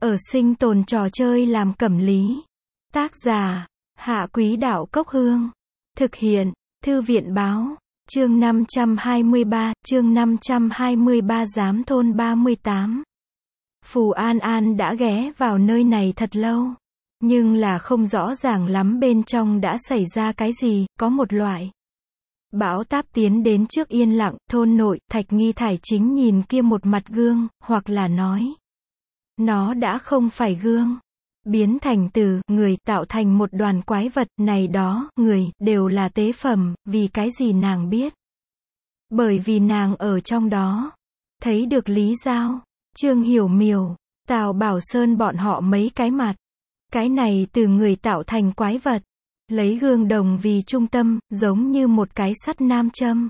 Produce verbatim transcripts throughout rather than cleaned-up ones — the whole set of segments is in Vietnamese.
Ở sinh tồn trò chơi làm cẩm lý. Tác giả, Hạ Quý Đạo Cốc Hương. Thực hiện, Thư viện Báo. Chương năm trăm hai mươi ba, chương năm trăm hai mươi ba Giám thôn ba mươi tám. Phù An An đã ghé vào nơi này thật lâu. Nhưng là không rõ ràng lắm bên trong đã xảy ra cái gì, có một loại bão táp tiến đến trước yên lặng, thôn nội, Thạch Nghi Thải chính nhìn kia một mặt gương, hoặc là nói, nó đã không phải gương, biến thành từ người tạo thành một đoàn quái vật, này đó, người, đều là tế phẩm, vì cái gì nàng biết? Bởi vì nàng ở trong đó, thấy được Lý Giao, Trương Hiểu Miểu, Tào Bảo Sơn bọn họ mấy cái mặt. Cái này từ người tạo thành quái vật, lấy gương đồng vì trung tâm, giống như một cái sắt nam châm.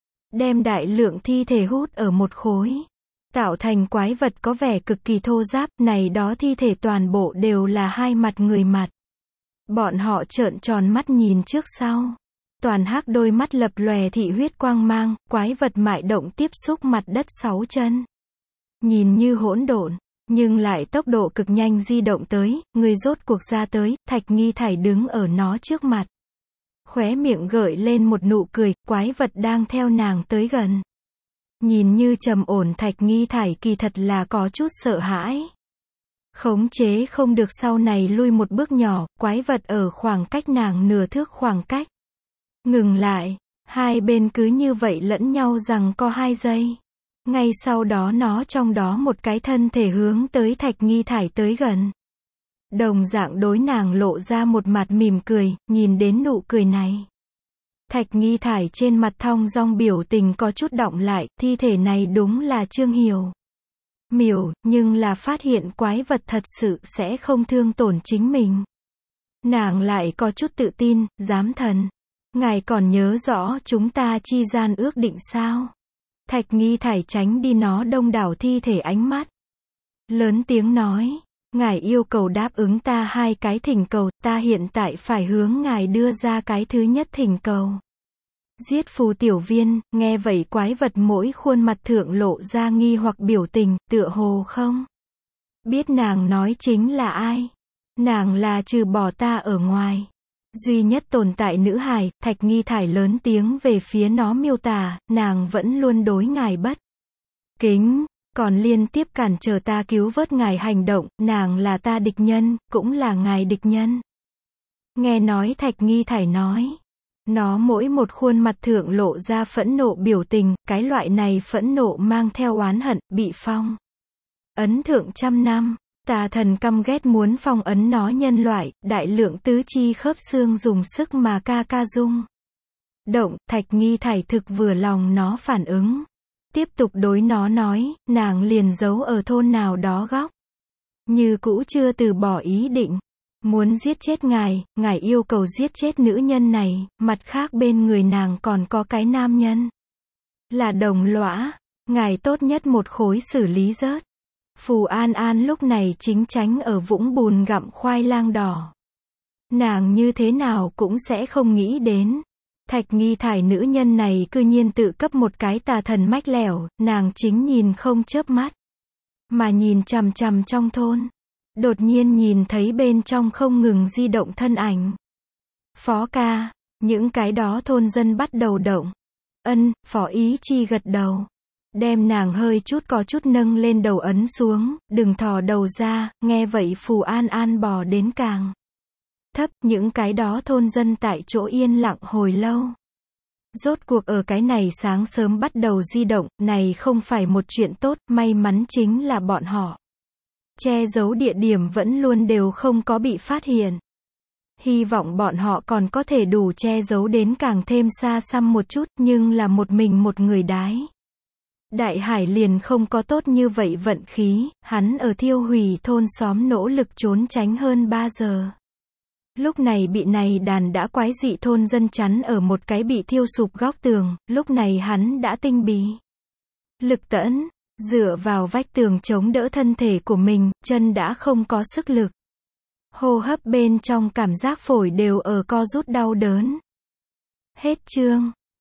Đem đại lượng thi thể hút ở một khối. Tạo thành quái vật có vẻ cực kỳ thô ráp, này đó thi thể toàn bộ đều là hai mặt người mặt. Bọn họ trợn tròn mắt nhìn trước sau. Toàn hắc đôi mắt lập lòe thị huyết quang mang, quái vật mại động tiếp xúc mặt đất sáu chân. Nhìn như hỗn độn, nhưng lại tốc độ cực nhanh di động tới, người rốt cuộc ra tới, Thạch Nghi Thải đứng ở nó trước mặt. Khóe miệng gợi lên một nụ cười, quái vật đang theo nàng tới gần. Nhìn như trầm ổn Thạch Nghi Thải kỳ thật là có chút sợ hãi. Khống chế không được sau này lui một bước nhỏ, quái vật ở khoảng cách nàng nửa thước khoảng cách. Ngừng lại, hai bên cứ như vậy lẫn nhau rằng co hai giây. Ngay sau đó nó trong đó một cái thân thể hướng tới Thạch Nghi Thải tới gần. Đồng dạng đối nàng lộ ra một mặt mỉm cười, nhìn đến nụ cười này. Thạch Nghi Thải trên mặt thong dong biểu tình có chút đọng lại, thi thể này đúng là Trương Hiểu Miểu, nhưng là phát hiện quái vật thật sự sẽ không thương tổn chính mình. Nàng lại có chút tự tin, giám thần. Ngài còn nhớ rõ chúng ta chi gian ước định sao? Thạch Nghi Thải tránh đi nó đông đảo thi thể ánh mắt. Lớn tiếng nói, ngài yêu cầu đáp ứng ta hai cái thỉnh cầu, ta hiện tại phải hướng ngài đưa ra cái thứ nhất thỉnh cầu. Giết Phù Tiểu Viên, nghe vậy quái vật mỗi khuôn mặt thượng lộ ra nghi hoặc biểu tình, tựa hồ không biết nàng nói chính là ai. Nàng là trừ bỏ ta ở ngoài duy nhất tồn tại nữ hài. Thạch Nghi Thải lớn tiếng về phía nó miêu tả, nàng vẫn luôn đối ngài bất kính, còn liên tiếp cản trở ta cứu vớt ngài hành động, nàng là ta địch nhân, cũng là ngài địch nhân. Nghe nói Thạch Nghi Thải nói, nó mỗi một khuôn mặt thượng lộ ra phẫn nộ biểu tình, cái loại này phẫn nộ mang theo oán hận, bị phong ấn thượng trăm năm. Tà thần căm ghét muốn phong ấn nó nhân loại, đại lượng tứ chi khớp xương dùng sức mà ca ca rung động. Thạch Nghi Thải thực vừa lòng nó phản ứng. Tiếp tục đối nó nói, nàng liền giấu ở thôn nào đó góc. Như cũ chưa từ bỏ ý định. Muốn giết chết ngài, ngài yêu cầu giết chết nữ nhân này, mặt khác bên người nàng còn có cái nam nhân. Là đồng lõa, ngài tốt nhất một khối xử lý rớt. Phù An An lúc này chính tránh ở vũng bùn gặm khoai lang đỏ. Nàng như thế nào cũng sẽ không nghĩ đến. Thạch Nghi Thải nữ nhân này cư nhiên tự cấp một cái tà thần mách lẻo, nàng chính nhìn không chớp mắt. Mà nhìn chằm chằm trong thôn. Đột nhiên nhìn thấy bên trong không ngừng di động thân ảnh. Phó ca, những cái đó thôn dân bắt đầu động. Ân, Phó Ý Chi gật đầu. Đem nàng hơi chút có chút nâng lên đầu ấn xuống, đừng thò đầu ra, nghe vậy Phù An An bò đến càng thấp, những cái đó thôn dân tại chỗ yên lặng hồi lâu. Rốt cuộc ở cái này sáng sớm bắt đầu di động, này không phải một chuyện tốt, may mắn chính là bọn họ che giấu địa điểm vẫn luôn đều không có bị phát hiện. Hy vọng bọn họ còn có thể đủ che giấu đến càng thêm xa xăm một chút, nhưng là một mình một người đái. Đại Hải liền không có tốt như vậy vận khí, hắn ở thiêu hủy thôn xóm nỗ lực trốn tránh hơn ba giờ. Lúc này bị này đàn đã quái dị thôn dân chắn ở một cái bị thiêu sụp góc tường, lúc này hắn đã tinh bí lực tẫn, dựa vào vách tường chống đỡ thân thể của mình, chân đã không có sức lực. Hô hấp bên trong cảm giác phổi đều ở co rút đau đớn. Hết chương.